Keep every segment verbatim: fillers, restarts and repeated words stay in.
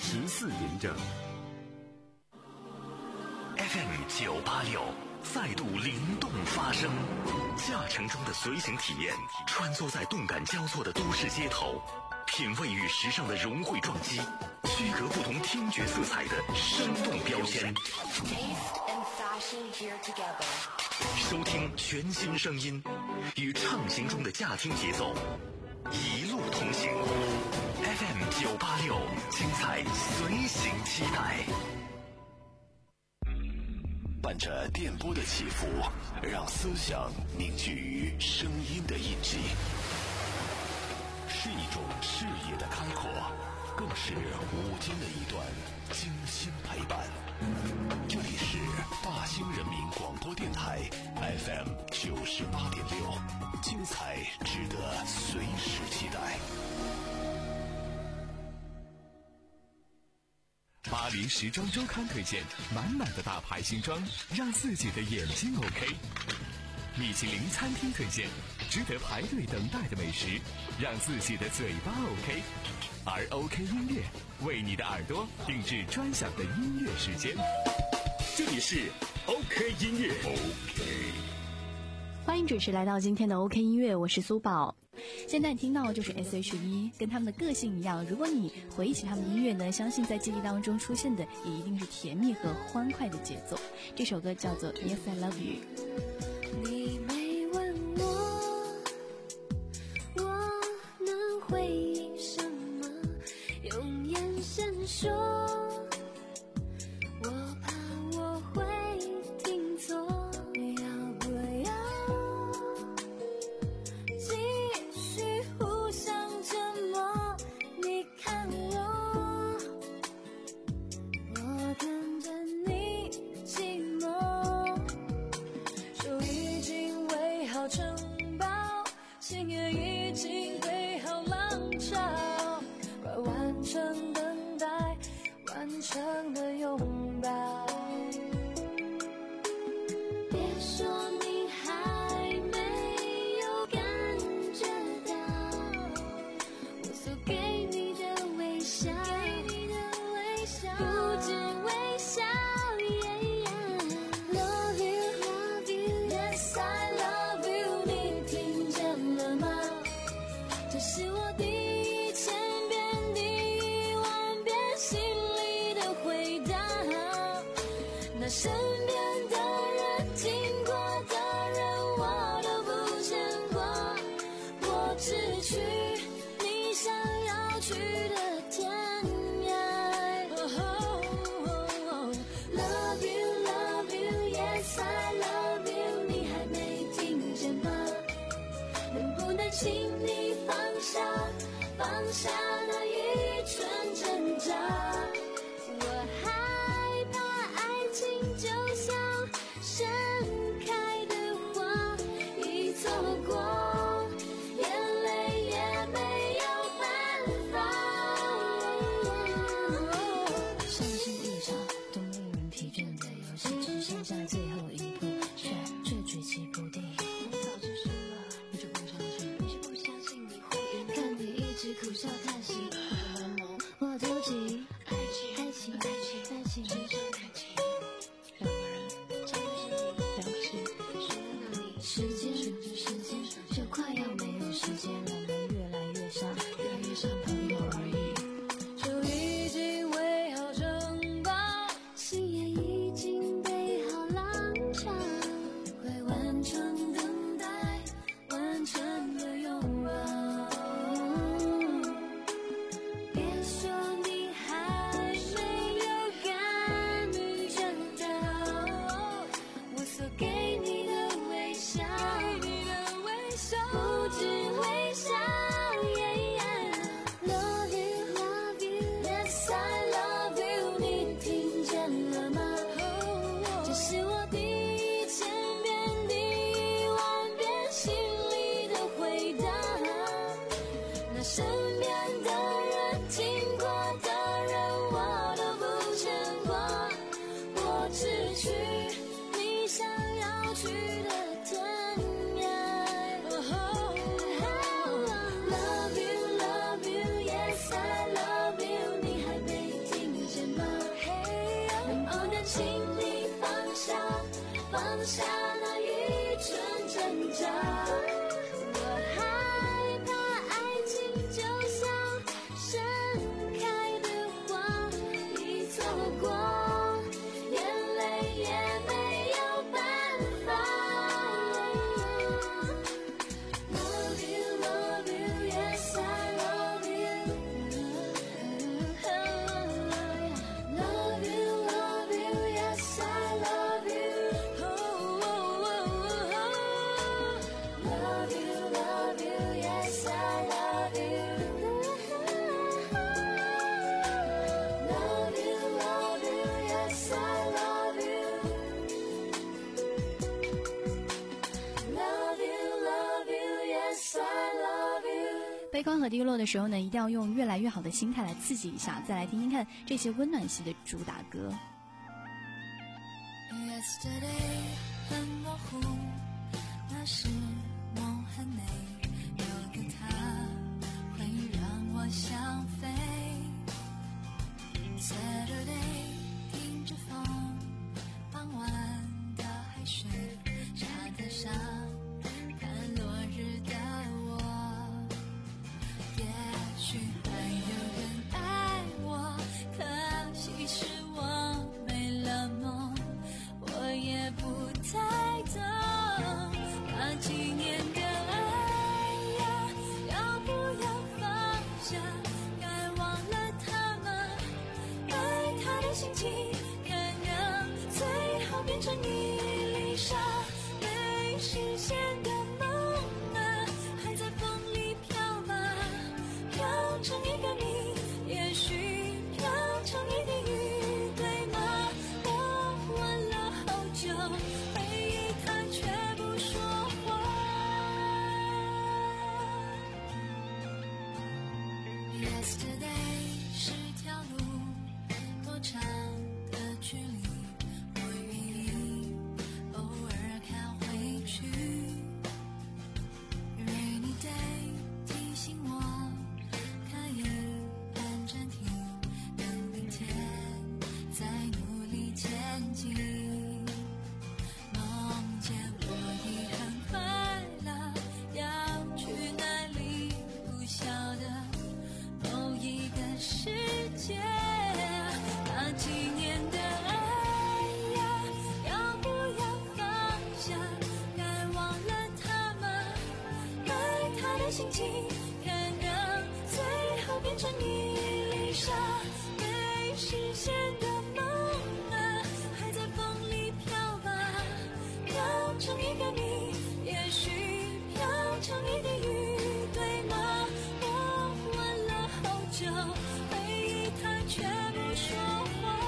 十四点整。 F M 九八六再度灵动发声，驾乘中的随行体验，穿梭在动感交错的都市街头，品味与时尚的融汇撞击，区隔不同听觉色彩的生动标签。收听全新声音，与畅行中的驾听节奏，一路同行。F M 九八六，精彩随行期待。伴着电波的起伏，让思想凝聚于声音的印记，是一种视野的开阔，更是午间的一段精心陪伴。这里是大兴人民广播电台 F M 九十八点六，精彩值得随时期待。 巴黎时装周刊推荐满满的大牌新装，让自己的眼睛 OK。米其林餐厅推荐值得排队等待的美食，让自己的嘴巴 OK。而 OK 音乐为你的耳朵定制专享的音乐时间。这里是 OK 音乐 OK。 欢迎准时来到今天的 OK 音乐，我是苏宝。现在你听到的就是 S H E， 跟他们的个性一样，如果你回忆起他们的音乐呢，相信在记忆当中出现的也一定是甜蜜和欢快的节奏。这首歌叫做 Yes I Love You。 你没问我我能回应什么，用眼神说我怕我会听错，要不要继续互相折磨？你看我我跟着你寂寞，手已经围好城堡，心也已经备好浪潮，快完成等待，完成的拥抱。别说你还没有感觉到我所给你的微笑，不止微笑。Love you, love you, yes I love you， 你听见了吗？这是我第一千遍、第一万遍心里的回答。那身边的人、经过的人，我都不牵挂，我只去你想要去的天涯。Love you, love you, yes I love you， 你还没听见吗？能不能请你放下，放下那一瞬挣扎？我害怕爱情就像盛开的花，一错过，眼泪也没有办法。相信一场多令人疲倦的游戏，只剩下最后一步，却却举棋不定。早就输了，你就不相信，你就不相信你会赢。看你一直苦笑叹息。 放下那一寸挣扎。我害怕爱情就像盛开的花，一错过眼泪也没有办法。 Love you, love you, yes I love you. Love you, love you, yes I love you. Love you, love you, yes I love you. Love you, love you, yes I love you. Love you, love you, yes I love you. 悲观和低落的时候呢，一定要用越来越好的心态来刺激一下。再来听听看这些温暖系的主打歌。 Yesterday 很模糊，那是梦很美，有个他会让我想飞。Saturday 听着风，傍晚的海水，沙滩上看落日的我。也许还有人爱我，可惜是我没了梦。 我也不太懂，那几年的爱呀，要不要放下？该忘了他吗？爱他的心情，看让最后变成一粒沙，没实现的梦啊，还在风里飘吗？飘成一个谜，也许飘成一滴雨，对吗？ 回忆它却不说话。Yesterday 是条路，多长的距离，我愿意偶尔看回去。Rainy day 提醒我可以按暂停，等明天再努力前进。 梦见我已很快乐，要去哪里不晓得。某一个世界，那几年的爱呀，要不要放下？该忘了他吗？爱他的心情，看让最后变成一粒沙，没实现的梦啊，还在风里飘吧。 飘成一个谜，也许飘成一滴雨，对吗？我问了好久，回忆它却不说话。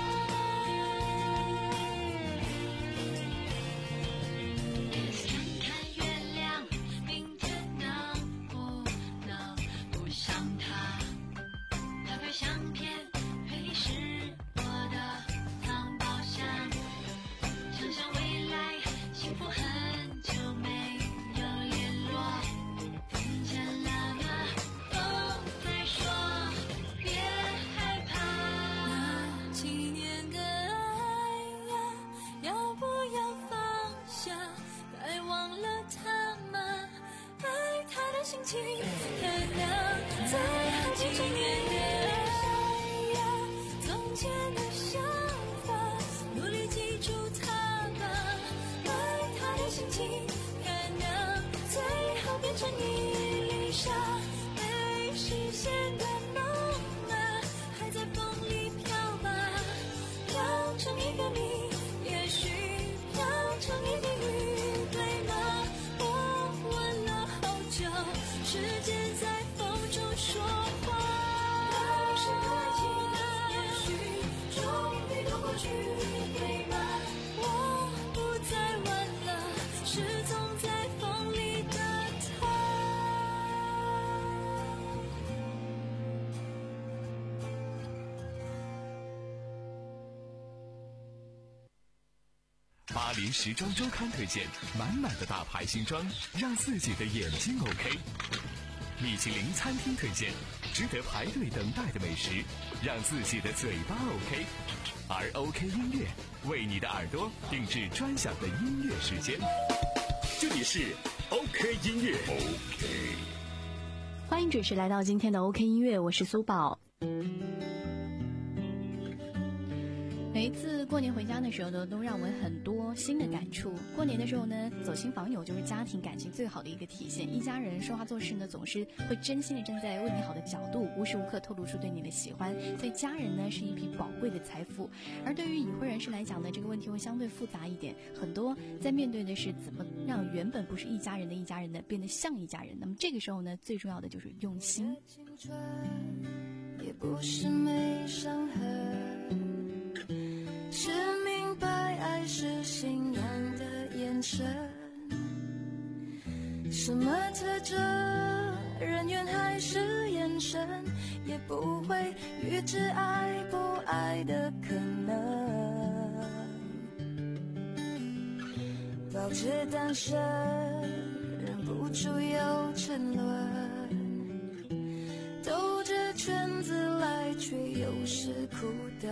看看月亮，明天能不能不想他？那个相片会是我的藏宝箱，想想未来。 幸福很久没有联络，听见了吗？都在说别害怕。那几年的爱呀，要不要放下？该忘了他吗？爱他的心情，看让最后几年的爱呀，从前的想法，努力记住他吧。 心情，看让最后变成一粒沙，没实现的梦啊，还在风里飘吧，飘成一个谜，也许飘成一滴雨，对吗？我问了好久，时间在风中说话。当时的爱情，也许终于都过去，对吗？我不再问了。 失踪在风里的他。 巴黎时装周刊推荐满满的大牌新装，让自己的眼睛 OK。米其林餐厅推荐值得排队等待的美食，让自己的嘴巴 OK。 而 OK 音乐为你的耳朵定制专享的音乐时间。这里是 OK 音乐 OK， 欢迎准时来到今天的 OK 音乐，我是苏宝。每一次过年回家的时候呢，都让我很多新的感触。过年的时候呢，走亲访友就是家庭感情最好的一个体现。一家人说话做事呢，总是会真心的站在为你好的角度，无时无刻透露出对你的喜欢。所以家人呢是一笔宝贵的财富。而对于已婚人士来讲呢，这个问题会相对复杂一点。很多在面对的是怎么让原本不是一家人的一家人呢变得像一家人。那么这个时候呢，最重要的就是用心。 也不是没伤痕，是明白爱是信仰的眼神。什么特质，人缘还是眼神，也不会预知爱不爱的可能。保持单身，忍不住有沉沦，兜着圈子来，却又是苦的。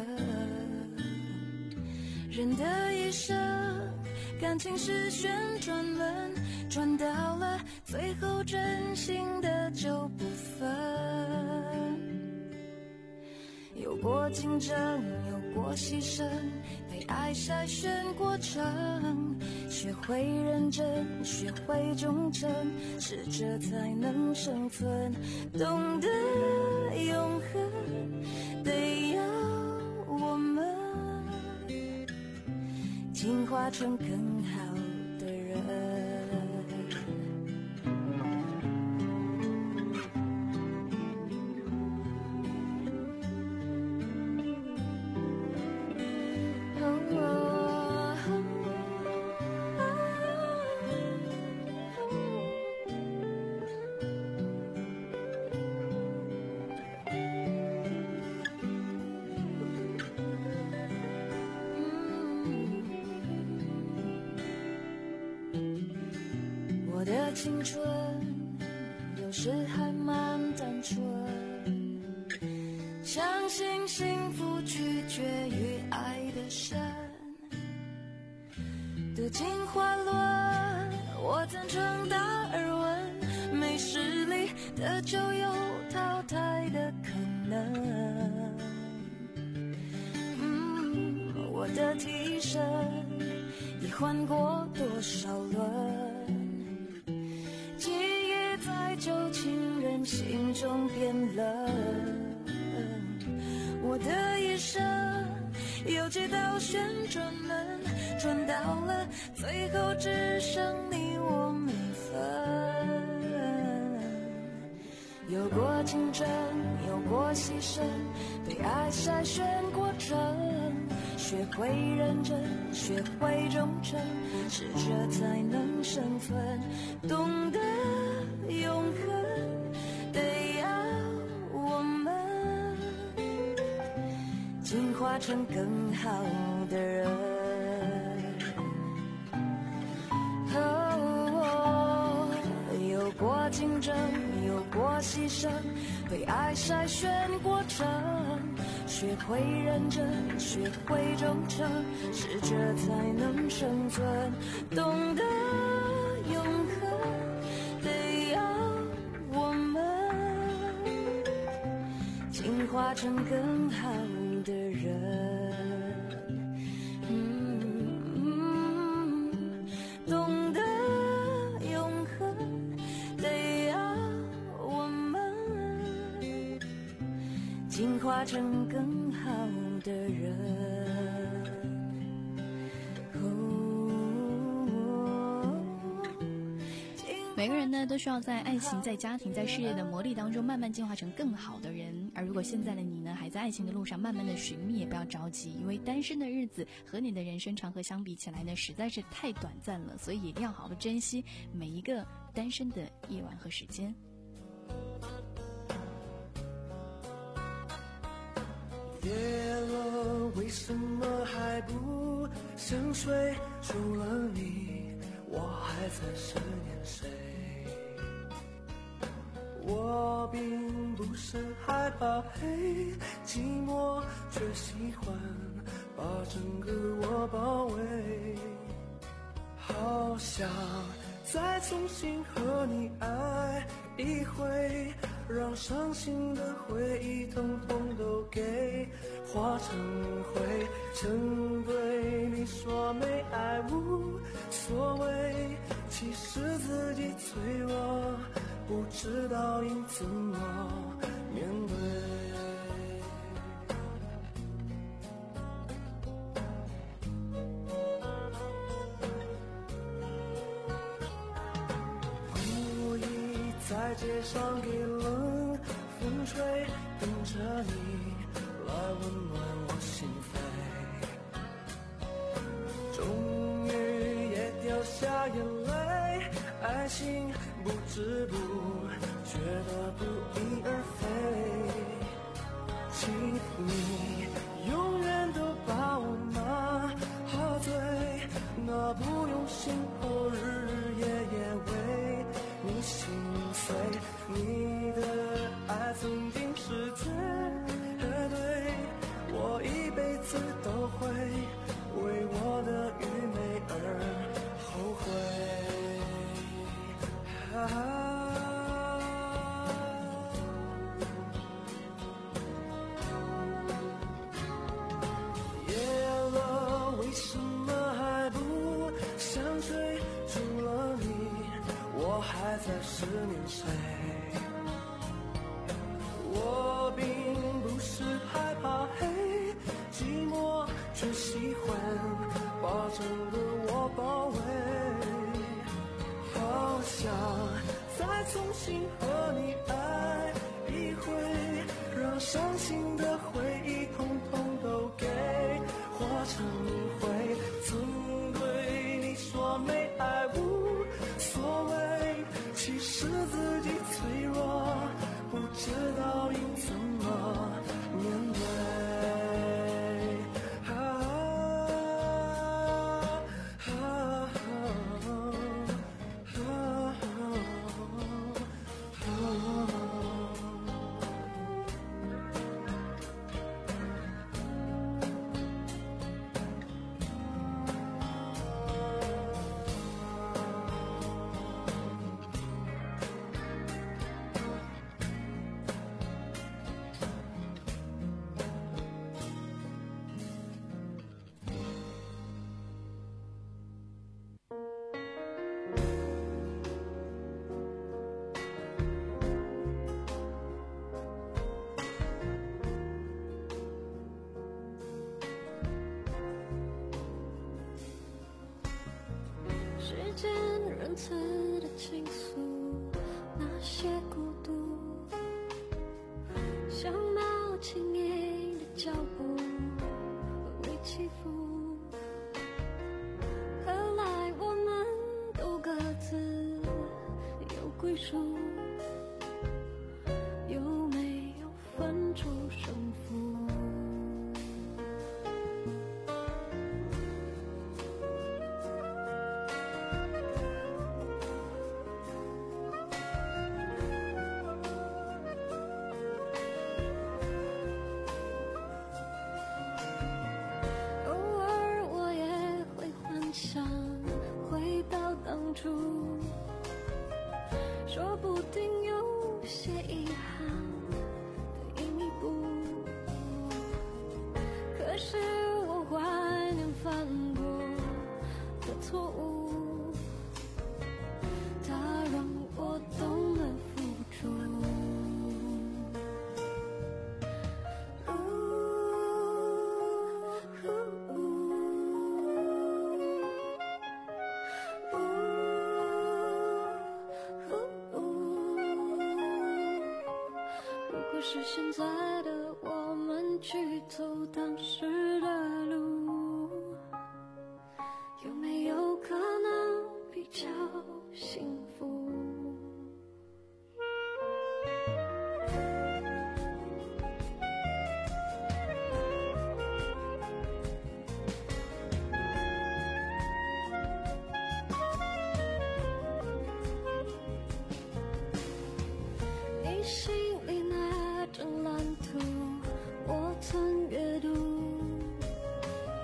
人的一生，感情是旋转门，转到了最后，真心的就不分。有过竞争，有过牺牲，被爱筛选过程，学会认真，学会忠诚，适者才能生存。懂得永恒，得要我们进化成更好的人。我的青春有时还蛮单纯，相信幸福取决于爱的深。读进化论，我赞成达尔文，没实力的就有淘汰的可能。嗯，我的替身已换过多少轮，旧情人心中变冷，我的一生有几道旋转门，转到了最后只剩你我没分。有过竞争，有过牺牲，被爱筛选过程，学会认真，学会忠诚，适者才能生存。懂得永恒，得要我们进化成更好的人。哦，有过竞争，有过牺牲，被爱筛选过程，学会认真，学会忠诚，适者才能生存。懂得永恒，得要我们进化成更好的人。嗯，懂得永恒，得要我们进化成更好的人。 每个人呢都需要在爱情、在家庭、在事业的磨砺当中慢慢进化成更好的人。而如果现在的你呢还在爱情的路上慢慢的寻觅，也不要着急，因为单身的日子和你的人生长河相比起来呢实在是太短暂了，所以一定要好好珍惜每一个单身的夜晚和时间。 夜了，为什么还不想睡？除了你，我还在思念谁？我并不是害怕黑，寂寞却喜欢把整个我包围，好想再重新和你爱一回，让伤心的回忆统统都给化成灰。曾对你说没爱无所谓，其实自己脆弱，不知道应怎么面对。在街上给冷风吹，等着你来温暖我心扉。终于也掉下眼泪，爱情不知不觉的不翼而飞。请你永远都把我麻醉，那不用心后日日夜夜为你心碎，你的爱曾经是绝对，我一辈子都会为我的愚昧而后悔。啊还在思念谁？我并不是害怕黑，寂寞却喜欢把整个我包围。好想再重新和你爱一回，让伤心的回忆统统都给化成灰。曾对你说没爱无所谓，其实自己脆弱，不知道应怎么面对。啊啊啊啊啊时间仁慈的倾诉，那些孤独，像猫轻盈的脚步，微微起伏。看来我们都各自有归属，有没有分出胜负？想回到当初，说不定有些遗憾得以弥补，可是我怀念犯过的错误，它让我懂得付出。是现在的我们去走当时的路，有没有可能比较幸福？你心里那张蓝图我曾阅读，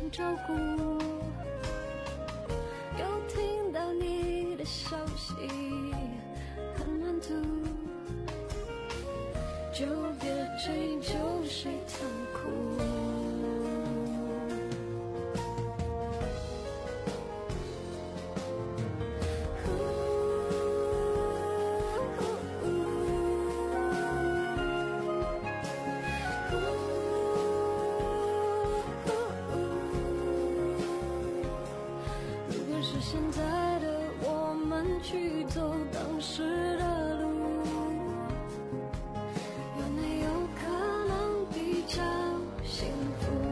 照顾，又听到你的消息很满足，就别追究谁疼苦。现在的我们去走当时的路，有没有可能比较幸福？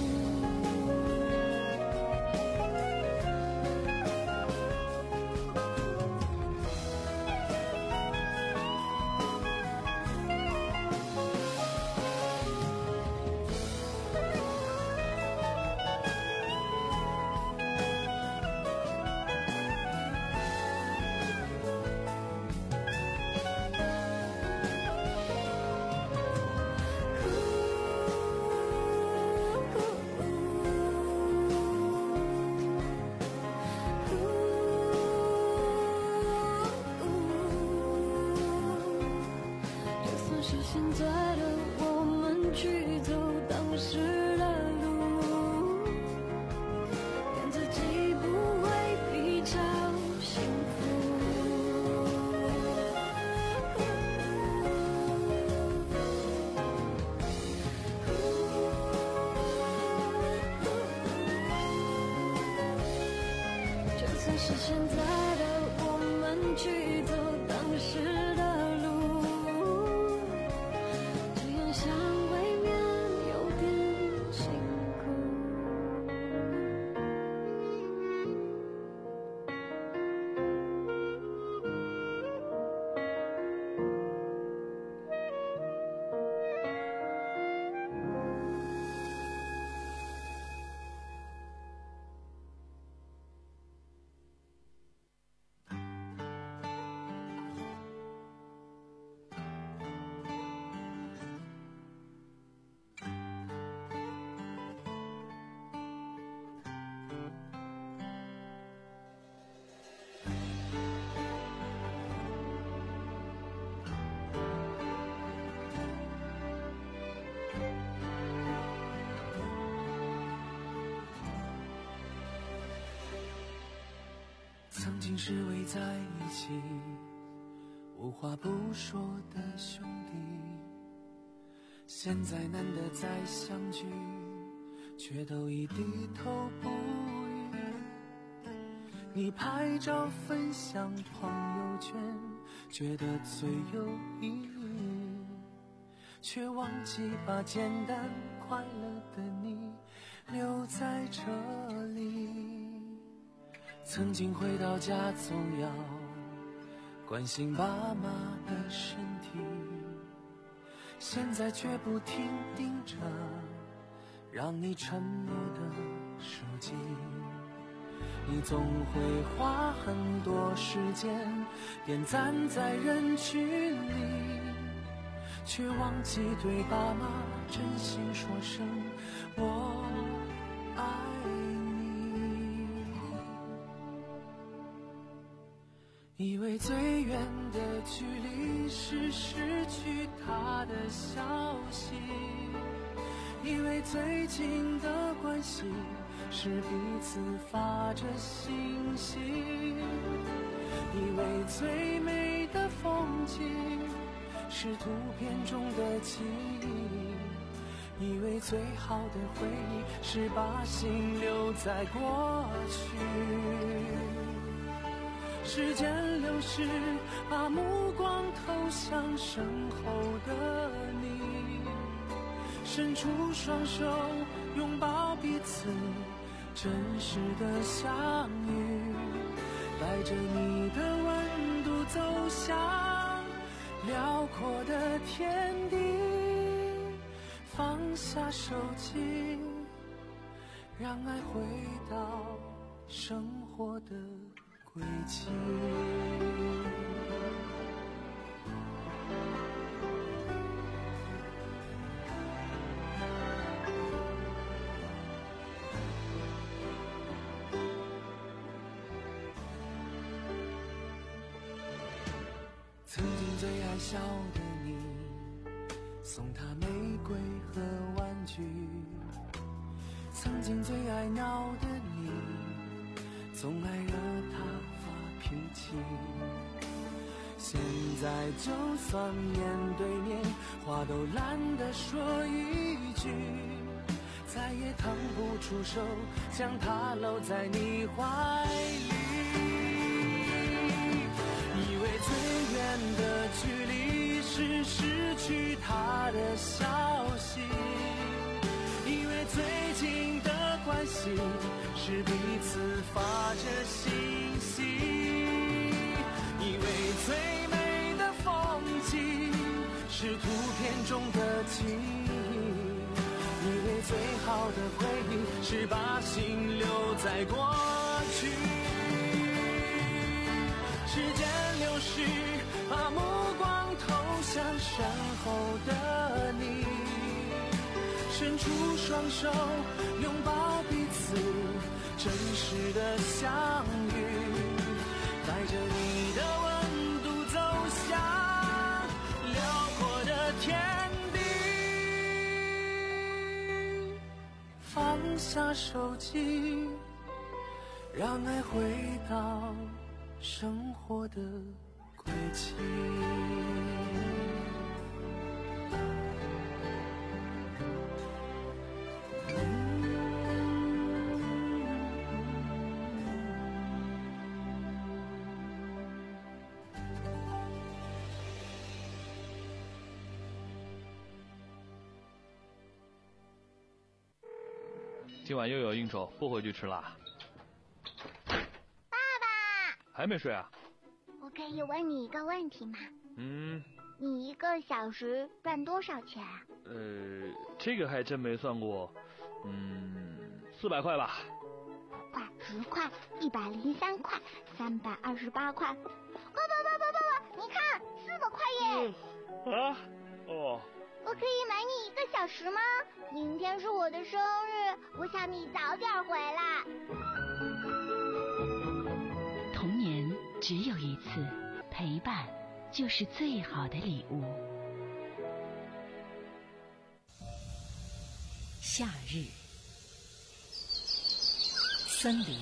是现在的我们去走当时的路，让自己不会比较幸福。就算是现在的我们去走当时的想未免有点辛苦。 曾经是围在一起无话不说的兄弟，现在难得再相聚，却都已低头不语。你拍照分享朋友圈，觉得最有意义，却忘记把简单快乐的你留在这里。曾经回到家总要关心爸妈的身体，现在却不停盯着让你沉默的手机。你总会花很多时间点赞在人群里，却忘记对爸妈真心说声我爱你。以为最远的距离是失去他的消息，以为最近的关系是彼此发着信息，以为最美的风景是图片中的记忆，以为最好的回忆是把心留在过去。时间流逝，把目光投向身后的你，伸出双手拥抱彼此真实的相遇，带着你的温度走向辽阔的天地，放下手机，让爱回到生活的轨迹。 曾经最爱笑的你，送她玫瑰和玩具。曾经最爱闹的你，总爱惹她发脾气。现在就算面对面，话都懒得说一句，再也腾不出手将她搂在你怀里。以为最远的距离是失去她的消息，以为最近的关系是彼此发着信息，以为最美的风景是图片中的记忆，以为最好的回忆是把心留在过去。时间流逝，把目光投向身后的你，伸出双手拥抱彼此真实的相遇，带着你的温度走向辽阔的天地。放下手机，让爱回到生活的轨迹。 今晚又有应酬，不回去吃啦。 爸爸， 还没睡啊？ 我可以问你一个问题吗？ 嗯。 你一个小时赚多少钱啊？ 呃，这个还真没算过。嗯，四百块吧。 五块、十块、一百零三块、三百二十八块。爸爸爸爸爸爸，你看，四百块耶！ 嗯、啊？哦。 我可以买你一个小时吗？明天是我的生日，我想你早点回来。 童年只有一次，陪伴就是最好的礼物。夏日，森林，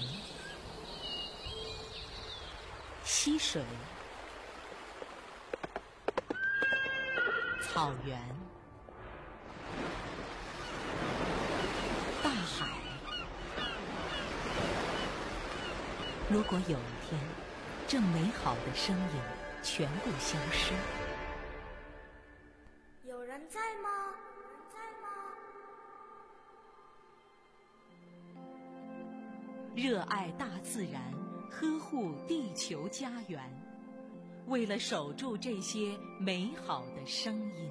溪水，草原，大海。如果有一天，这美好的声音全部消失， 有人在吗？有人在吗？ 热爱大自然，呵护地球家园，为了守住这些美好的声音。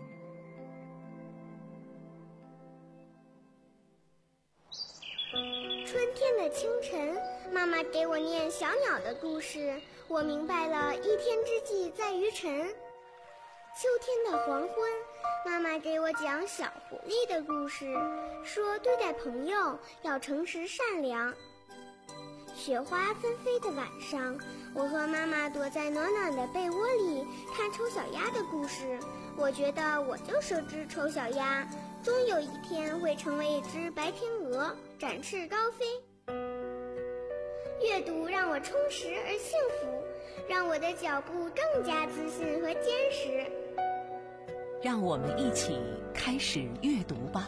春天的清晨，妈妈给我念小鸟的故事，我明白了一天之计在于晨。秋天的黄昏，妈妈给我讲小狐狸的故事，说对待朋友要诚实善良。雪花纷飞的晚上，我和妈妈躲在暖暖的被窝里看丑小鸭的故事，我觉得我就是只丑小鸭，终有一天会成为一只白天鹅，展翅高飞。阅读让我充实而幸福，让我的脚步更加自信和坚实。 让我们一起开始阅读吧。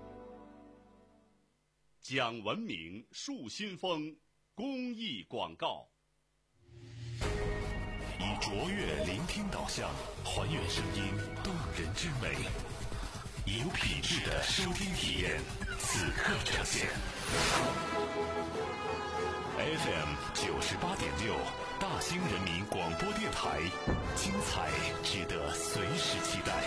讲文明树新风公益广告，以卓越聆听导向，还原声音动人之美，以有品质的收听体验，此刻呈现。F M 九十八点六，大兴人民广播电台，精彩值得随时期待。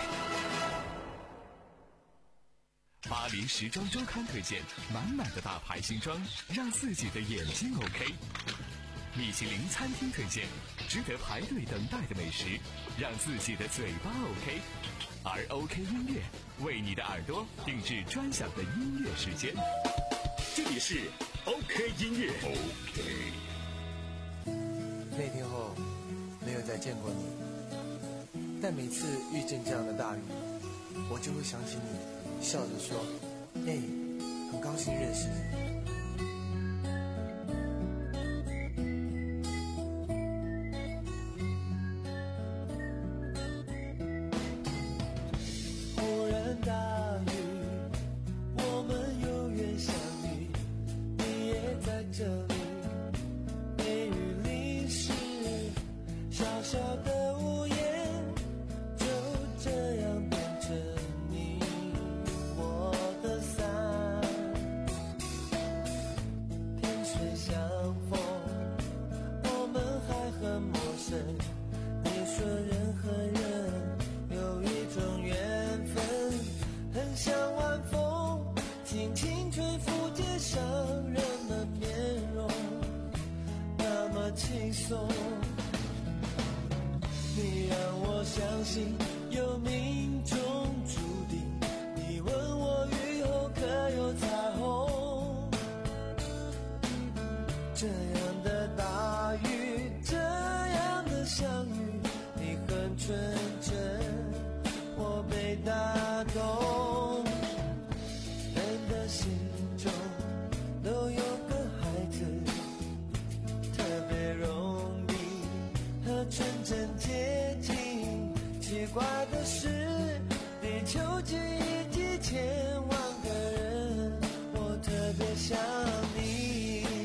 巴黎时装周刊推荐满满的大牌新装，让自己的眼睛 OK。米其林餐厅推荐值得排队等待的美食，让自己的嘴巴 OK。而 OK 音乐为你的耳朵定制专享的音乐时间。这里是 OK 音乐。OK。 那天后没有再见过你， 但每次遇见这样的大雨，我就会想起你，笑着说：“嘿，很高兴认识你。” 轻松，你让我相信有命中注定。你问我雨后可有彩虹？这样的大雨，这样的相遇，你很纯真，我被打动。人的心中都有个孩子，特别容易和纯真接近。奇怪的是，地球几亿几千万个人，我特别想你。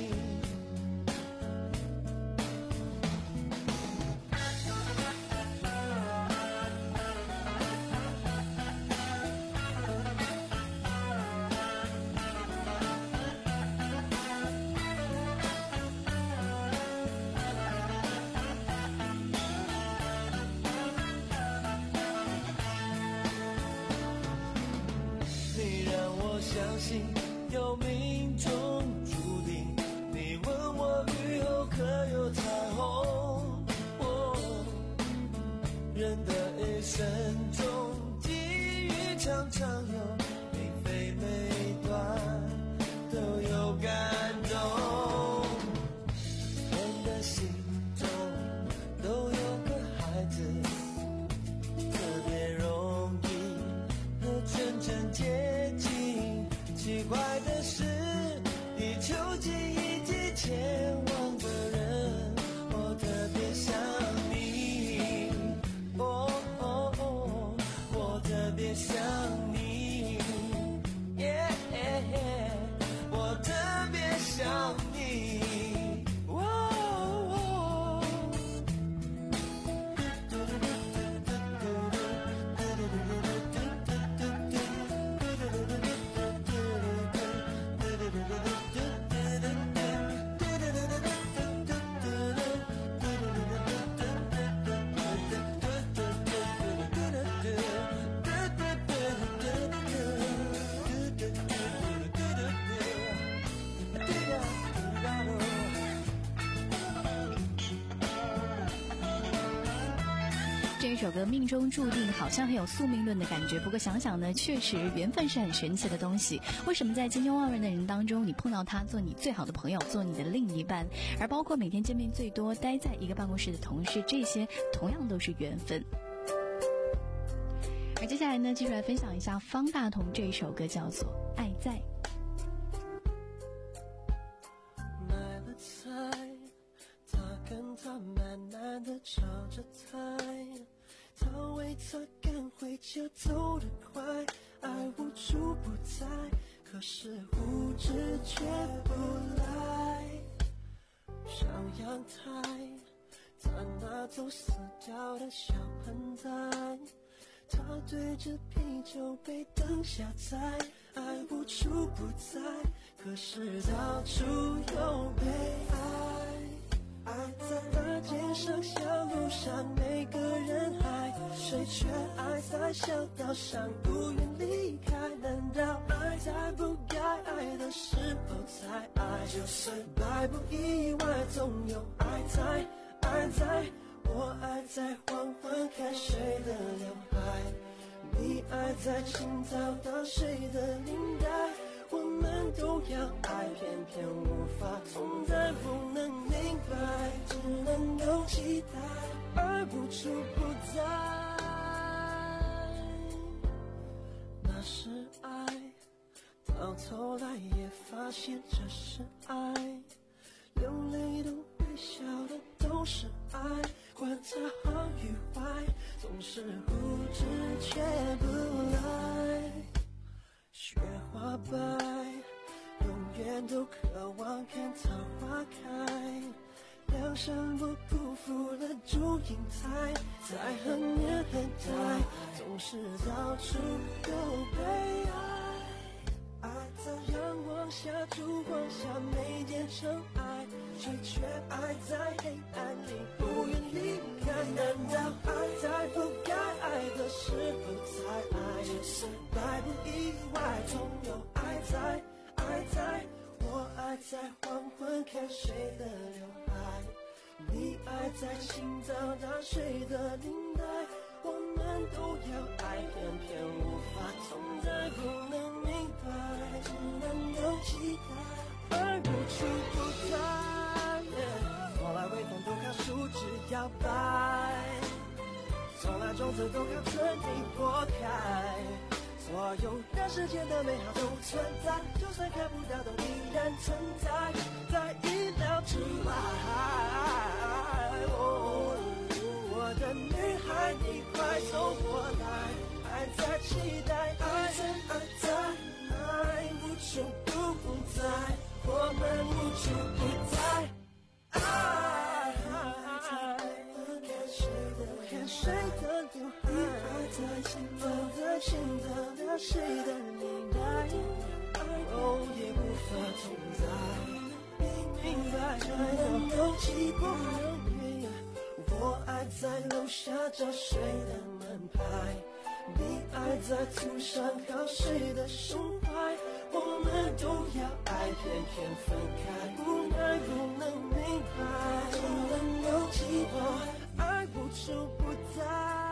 相信有命中注定，你问我雨后可有彩虹？哦，人的一生中际遇常常有每飞每段都有感动。人的心中都有个孩子，特别容易和纯真接近。奇怪的是，地球几亿几千万个人，我特别想你。哦哦哦，我特别想你。耶、yeah, 我特别想你。哦哦这首歌命中注定好像很有宿命论的感觉，不过想想呢，确实缘分是很神奇的东西。为什么在千千万万的人当中，你碰到他做你最好的朋友，做你的另一半，而包括每天见面最多待在一个办公室的同事，这些同样都是缘分。而接下来呢，继续来分享一下方大同这一首歌，叫做《爱在》。 买了菜，他跟他慢慢的炒着菜，他为他赶回家走得快，爱无处不在，可是物质却不来。上阳台，他拿走死掉的小盆栽，他对着啤酒杯等下载，爱无处不在，可是到处有悲哀。爱在大街上小路上每个人爱，谁却爱在小道上不愿离开。难道爱在不该爱的时候才爱？就算百不意外，总有爱在，爱在。我爱在黄昏看谁的刘海，你爱在清早到谁的领带。我们都要爱，偏偏无法同在，不能明白，只能够期待，而不处不在。 是爱，到头来也发现这是爱，流泪都会笑的都是爱，管它好与坏，总是不知觉不来。雪花白，永远都渴望看桃花开，梁山伯辜负了祝英台，在很远很呆，总是到处有悲哀。爱在阳光下，烛光下没变成爱，却却爱在黑暗里不愿离开。难道爱在不该爱的时候才爱？百不意外，总有爱在，爱在。我爱在黄昏看谁的刘海，你爱在清早打谁的领带。我们都要爱，偏偏无法同在，不能明白，只能够期待，而不出不在。从来微风都靠树枝摇摆，从来种子都靠春天破开。所有人世间的美好都存在，就算看不到都依然存在，在意料之外。哦，我的女孩，你快走过来，还在期待，爱在爱在，爱无处不在，我们无处不在。爱看谁的看谁的刘海，爱在心头的心头的谁的领带，哦也无法同在，你明白这能够极不容易。我爱在楼下找谁的门牌，你爱在途上靠谁的胸怀，我们都要爱，偏偏分开，无奈不能明白，只能够期待，爱无处不在。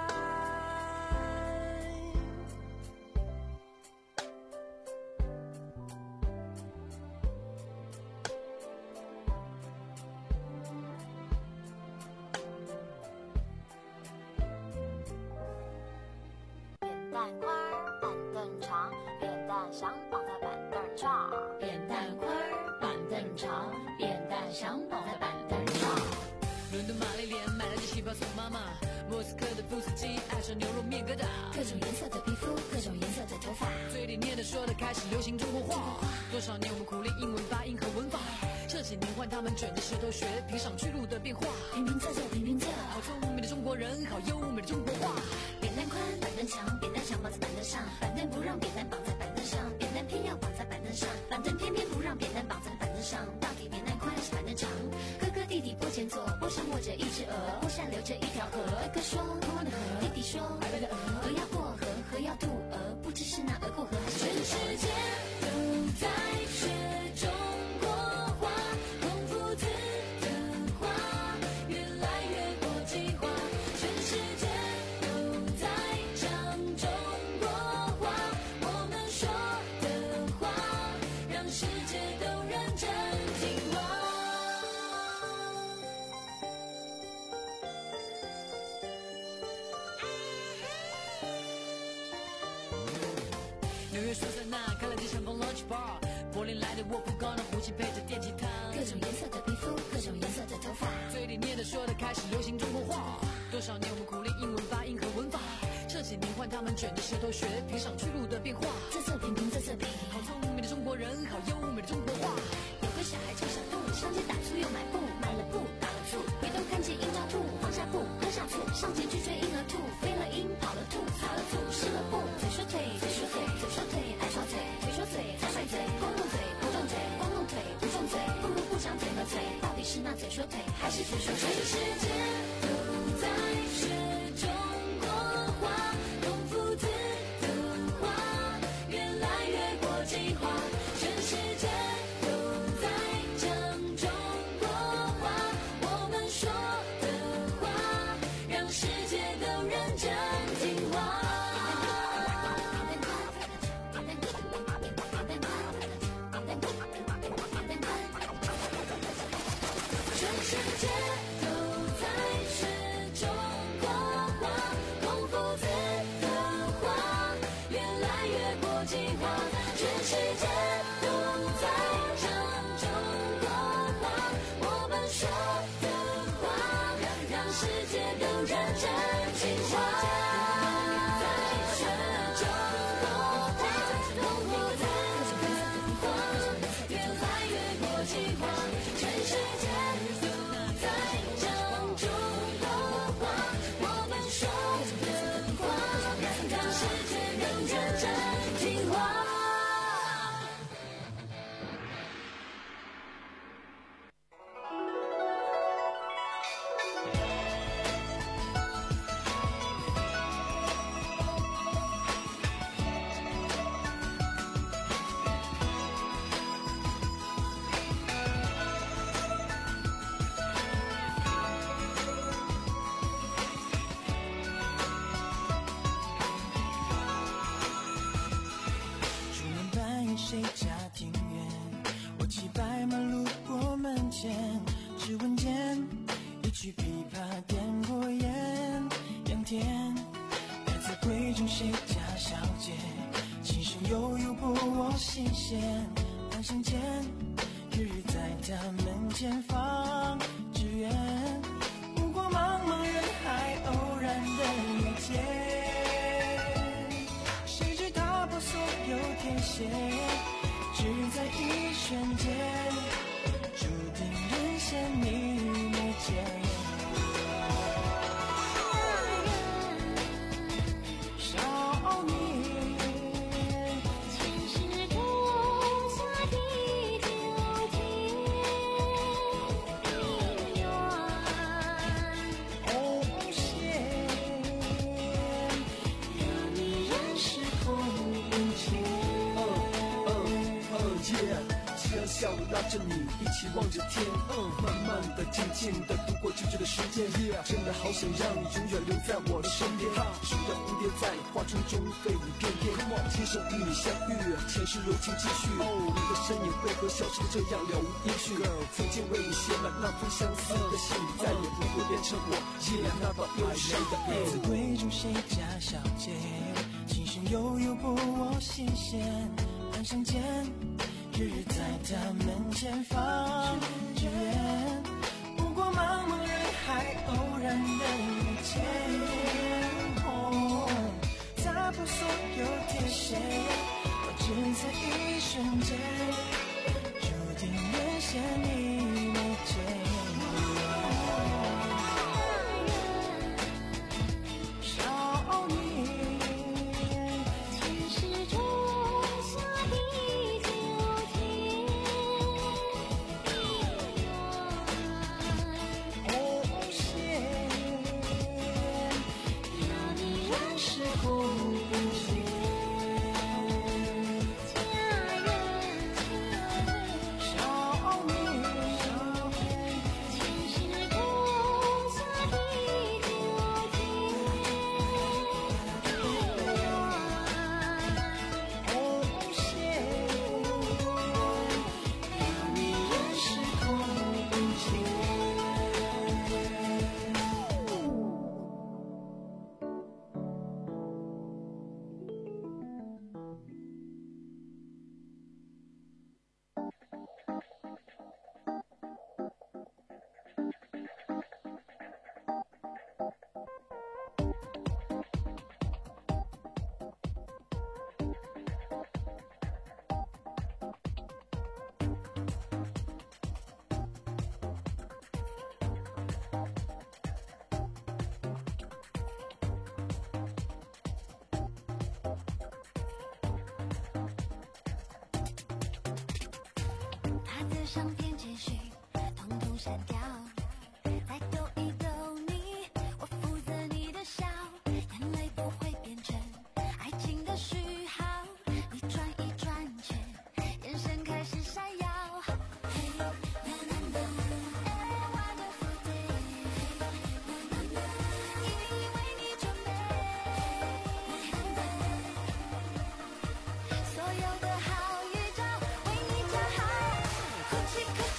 扁担宽，板凳长，扁担想绑在板凳上。扁担宽，板凳长，扁担想绑在板凳上。 伦敦玛丽莲买了件旗袍送妈妈，莫斯科的布斯基爱上牛肉面疙瘩。 各种颜色的皮肤，各种颜色的头发， 嘴里念的说的开始流行中国话。多少年我们苦练英文发音和文法，这几年换他们卷着舌头学评上去路的变化。 平平仄仄平平仄， 好聪明的中国人，好优美的中国话。 扁担宽，板凳长，扁担想绑在板凳上，板凳不让扁担绑在板凳上，扁担偏要绑在板凳上，板凳偏偏不让扁担绑在板凳上。到底扁担宽还是板凳长？哥哥弟弟坡前坐，坡上卧着一只鹅，坡下流着一条河。哥哥说坡的河，弟弟说河的鹅，鹅要过河，河要渡鹅，不知是那鹅过河还是全世界都在学中国话，孔夫子的话越来越国际化，全世界都在讲中国话，我们说的话让世界都认真听话。 纽约苏珊娜开了间香港 lunch bar， 柏林来的我不高呢，胡琴配着电吉他。 各种颜色的皮肤，各种颜色的头发， 嘴里念的说的开始流行中国话。多少年我们苦练英文发音和文法，这几年换他们卷着舌头学评上去路的变化。 仄仄平平仄仄平， 好聪明的中国人，好优美的中国话。 有个小孩叫小杜，上街打醋又买布，买了布打了醋，回头看见鹰抓布，放下布喝上醋，上前去追婴儿兔，飞了鹰跑了兔，草了兔湿了布，嘴说腿嘴说腿嘴说腿爱耍嘴，腿说嘴才甩嘴，光动嘴不动腿，光动腿不动嘴，不如不长嘴和嘴，到底是那嘴说腿还是嘴说腿？全世界都在学中国话，孔夫子的话越来越国际化，全世界都在讲中国话，我们说的话让世界都认真听话。全世界都在线，指纹间一曲琵琶点过眼，仰天来自闺中谁家小姐，琴声悠悠不我心弦，半生间日日在他门前放纸鸢，不过茫茫人海偶然的遇见，谁知打破所有天线，只在一瞬间，注定人间你与没见。少年， 前世种下地久天姻缘， 红线让你认识空间。 夕阳下午拉着你一起望着天，嗯，慢慢的静静的度过久久的时间， yeah, 真的好想让你永远留在我的身边，数着蝴蝶在花丛中飞舞翩翩，今生与你相遇，前世柔情继续，你的身影为何消失的这样了无音讯，曾经为你写满那封相思的信，再也不会变成我依然那把忧伤的来自闺中谁家小姐，琴声悠悠不我心弦，半生间日日在他门前放纸鸢，不过茫茫人海偶然的遇见，哦，打破所有天线，我只在一瞬间，注定人间你没见。少年， 前世种下地久天姻缘， 红线让你认识空间。少年， 前世种下地久天姻缘， 红线让你认识空间。 他的相片简讯统统删掉，再抖一抖你，我负责你的笑，眼泪不会变成爱情的序号，你转一转圈，眼神开始闪耀。Hey, na na na, eh, wonderful day. Hey, na na na, 已为你准备。所有的好预兆为你加好，哭泣可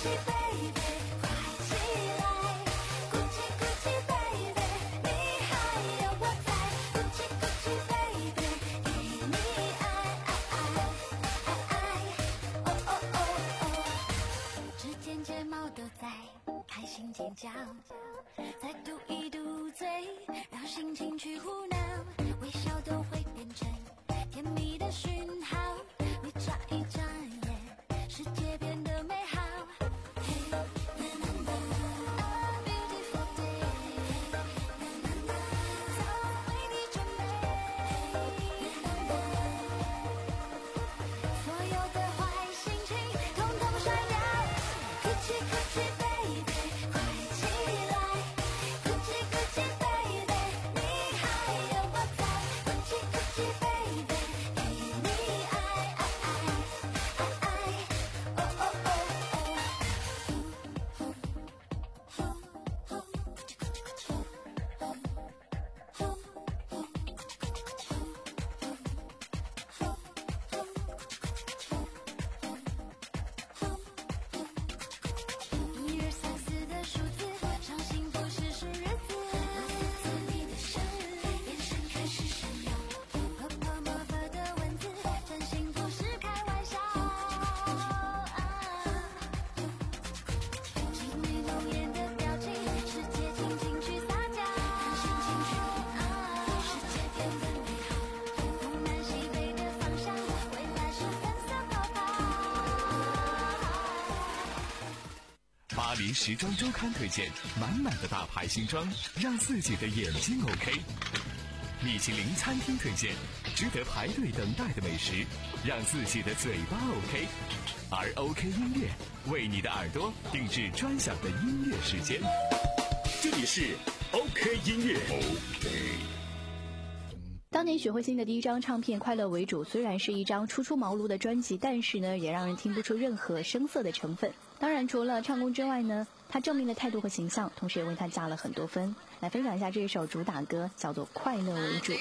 巴黎时装周刊推荐满满的大牌新装，让自己的眼睛 OK。米其林餐厅推荐值得排队等待的美食，让自己的嘴巴 OK。而 OK 音乐为你的耳朵定制专享的音乐时间。 这里是 OK 音乐 OK。 当年许慧欣的第一张唱片《快乐为主》虽然是一张初出茅庐的专辑，但是呢，也让人听不出任何生涩的成分。当然，除了唱功之外呢，她正面的态度和形象，同时也为她加了很多分。来分享一下这一首主打歌，叫做《快乐为主》。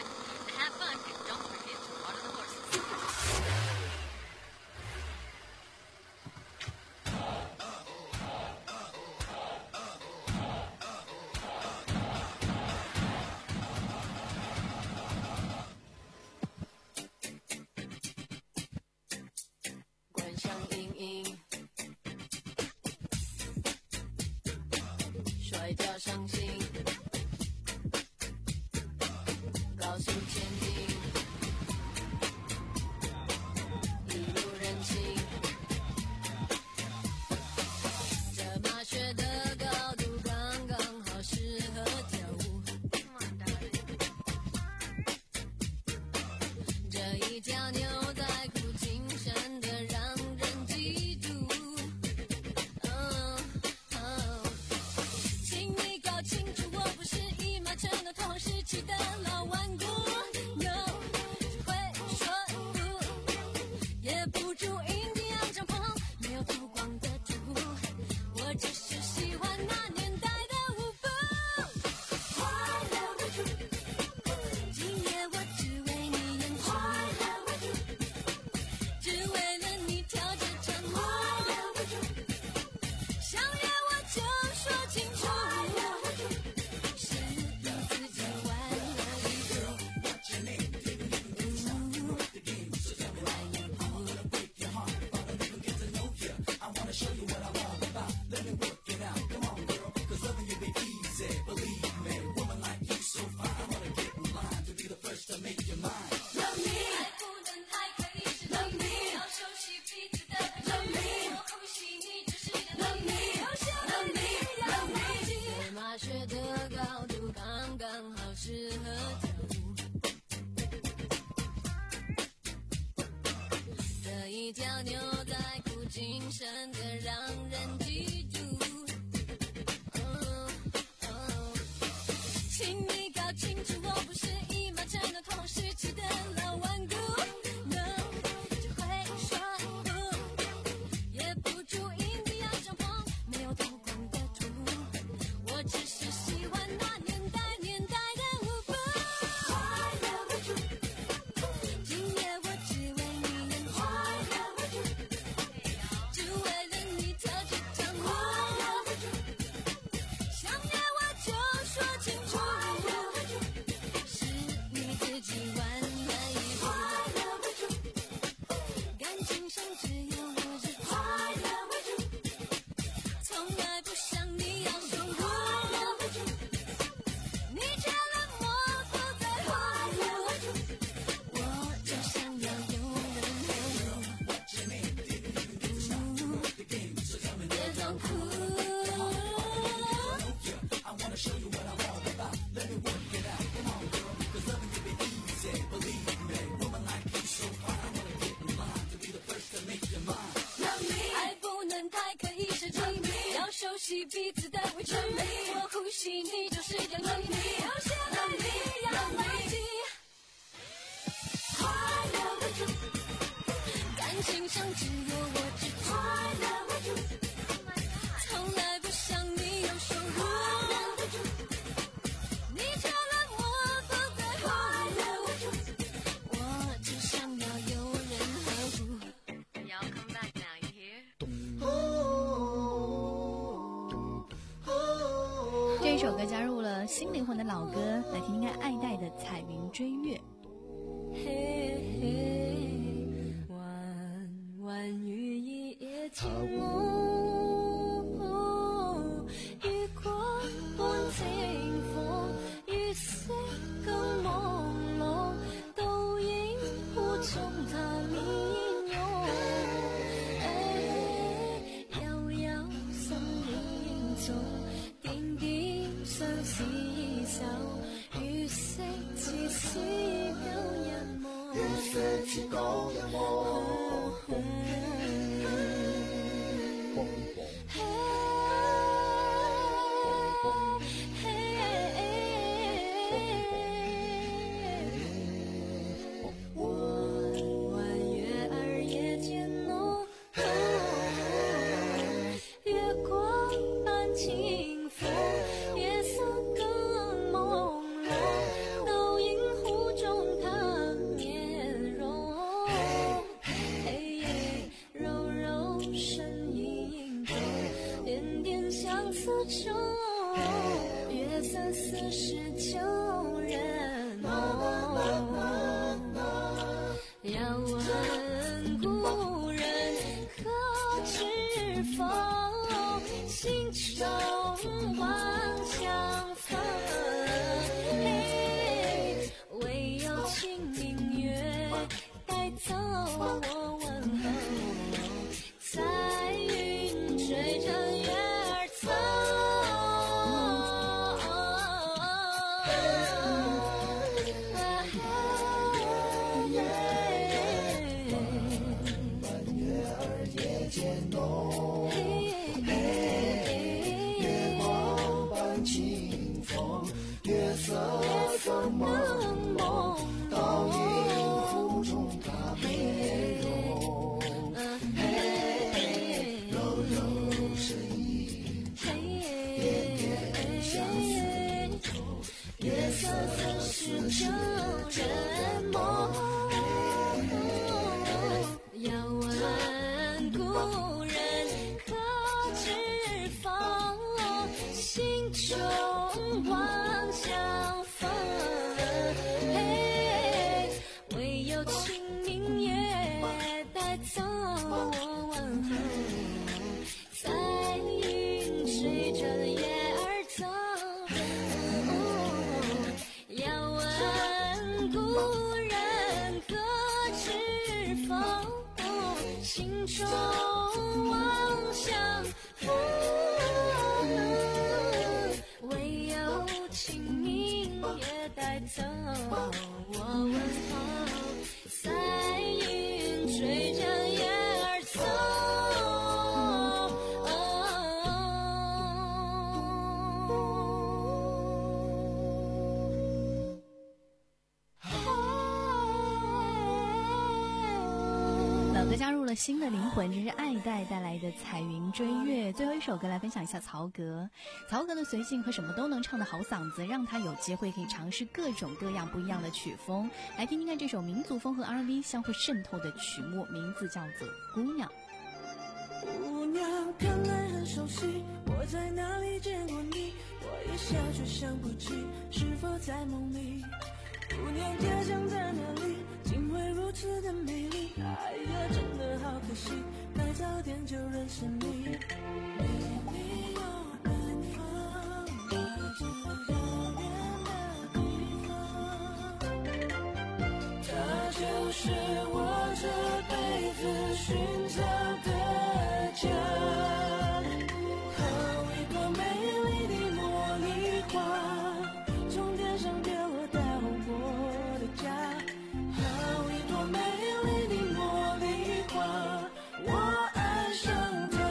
摔跤伤心，高速前进，一路人情，这马靴的高度刚刚好，适合跳舞。这一条牛仔裤精神的让人嫉妒。一条牛仔裤精神的让人记住。哦哦，请你搞清楚，我不是一马承诺同时期的老顽固。No， 只会说不，也不注意你要帐篷，没有偷光的图。我只是喜欢那年代年代的舞步。快乐为主，今夜我只为你演出。只为了你跳这场舞，想要我就说清楚，是你自己玩了一步。感情上只有我是快乐为主，从来不想你要收入，你却冷漠不在乎，我就想要有人呵护。别装酷，爱不能太刻意设计，要熟悉彼此的委屈。我呼吸你就是氧气，留下了你让忘记。快乐为主，感情上只有我知道。快乐为主，从来不想你有收入，你却冷漠不在乎。快乐为主，我只想要有人呵护。Y'all come back now, you hear? 这一首歌加入了新灵魂的老歌，来听听看爱戴的《彩云追月》。 嘿嘿，弯弯雨一夜情浓，月光伴清風，月色更朦朧，倒影護中他面容。悠悠心似手，月色似小人夢， 月色似舊人夢。 月色似是旧人梦，要问故人可知否？心中望相逢，唯有清明月带走我问候，在云追着月儿走。 做梦，倒影湖中它美容，柔柔声音中，点点相思愁。 月色似是旧人梦，要问故人可知否？心中望相逢。唯有清明月带走我问候，在云追着月儿走。要问故人可知否？心中望相逢。唯有清明月带走我问候，在云追着月儿走。 老歌加入了新的灵魂，这是爱戴带来的彩云追月。最后一首歌来分享一下曹格。曹格的随性和什么都能唱的好嗓子，让他有机会可以尝试各种各样不一样的曲风。来听听看这首民族风和 R and B 相互渗透的曲目，名字叫做《姑娘》。 姑娘看来很熟悉，我在哪里见过你？我一下却想不起，是否在梦里？姑娘家乡在哪里？竟会如此的美丽？哎呀，真的好可惜，该早点就认识你。离你有远方，来自遥远的地方，它就是我这辈子寻找的家。好一朵美丽的茉莉花，从天上掉落到我的家。好一朵美丽的茉莉花，我爱上它。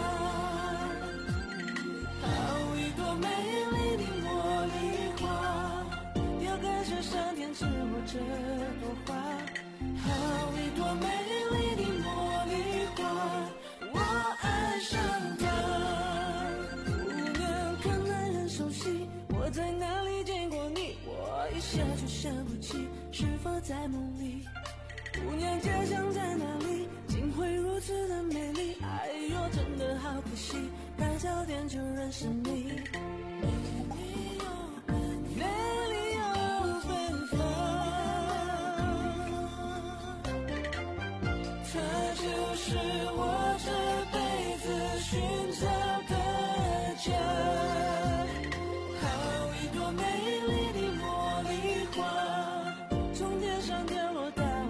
好一朵美丽的茉莉花，要感谢上天赐我这朵花。好一朵美丽的茉莉花，我爱上它。姑娘看来很熟悉，我在哪里见过你？我一下就想不起，是否在梦里？姑娘家乡在哪里？竟会如此的美丽？哎呦，真的好可惜，该早点就认识你。美丽又芬芳，它就是我这辈子寻找的家。好一朵美丽的茉莉花，从天上掉落到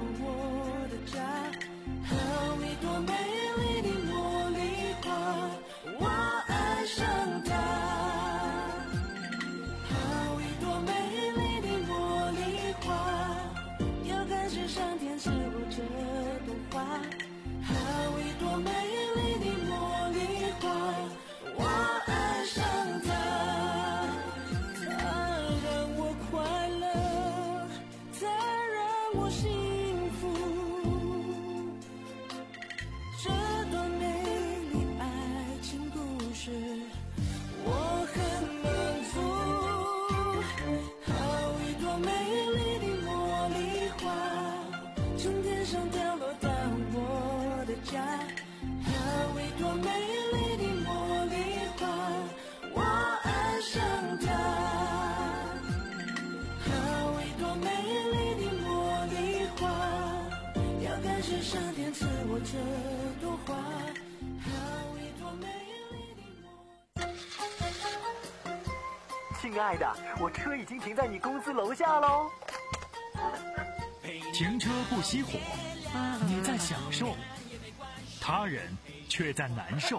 天上掉落到我的家，还有一朵美丽的茉莉花，我爱上它。还有一朵美丽的茉莉花，要感谢上天赐我这朵花。还有一朵美丽的茉莉。 亲爱的，我车已经停在你公司楼下喽。 停车不熄火，你在享受，他人却在难受。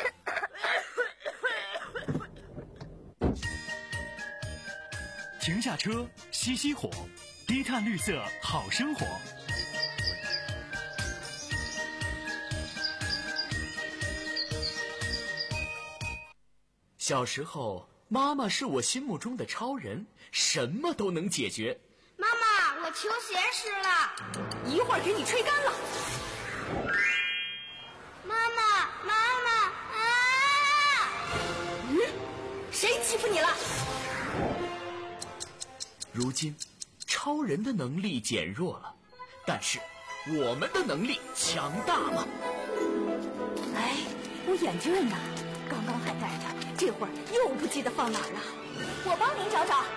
停下车，熄熄火，低碳绿色好生活。 小时候，妈妈是我心目中的超人，什么都能解决。 妈妈，我球鞋湿了， 一会儿给你吹干了。 妈妈，妈妈啊！ 嗯，谁欺负你了？ 如今，超人的能力减弱了，但是我们的能力强大了。 哎，我眼镜呢？刚刚还戴着，这会儿又不记得放哪儿了。 我帮您找找。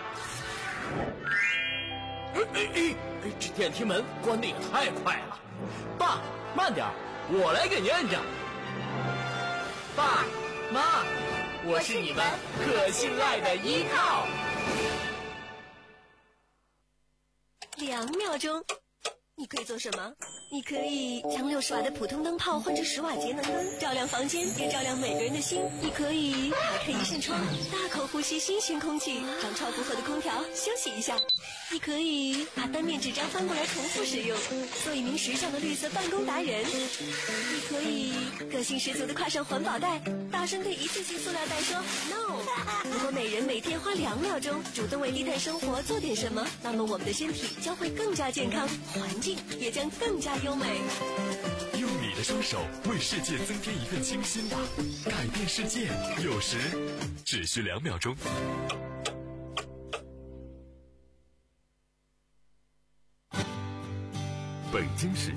哎哎哎！这电梯门关得也太快了。爸，慢点，我来给您按着。爸妈，我是你们可信赖的依靠。 两秒钟，你可以做什么？你可以将六十瓦的普通灯泡换成十瓦节能灯，照亮房间，也照亮每个人的心。你可以打开一扇窗，大口呼吸新鲜空气，让超负荷的空调休息一下。你可以把单面纸张翻过来重复使用，做一名时尚的绿色办公达人。你可以个性十足的挎上环保袋，大声对一次性塑料袋说 no。如果每人每天花两秒钟主动为低碳生活做点什么，那么我们的身体将会更加健康，环境也将更加优美。 用你的双手为世界增添一份清新吧，改变世界有时只需两秒钟。北京市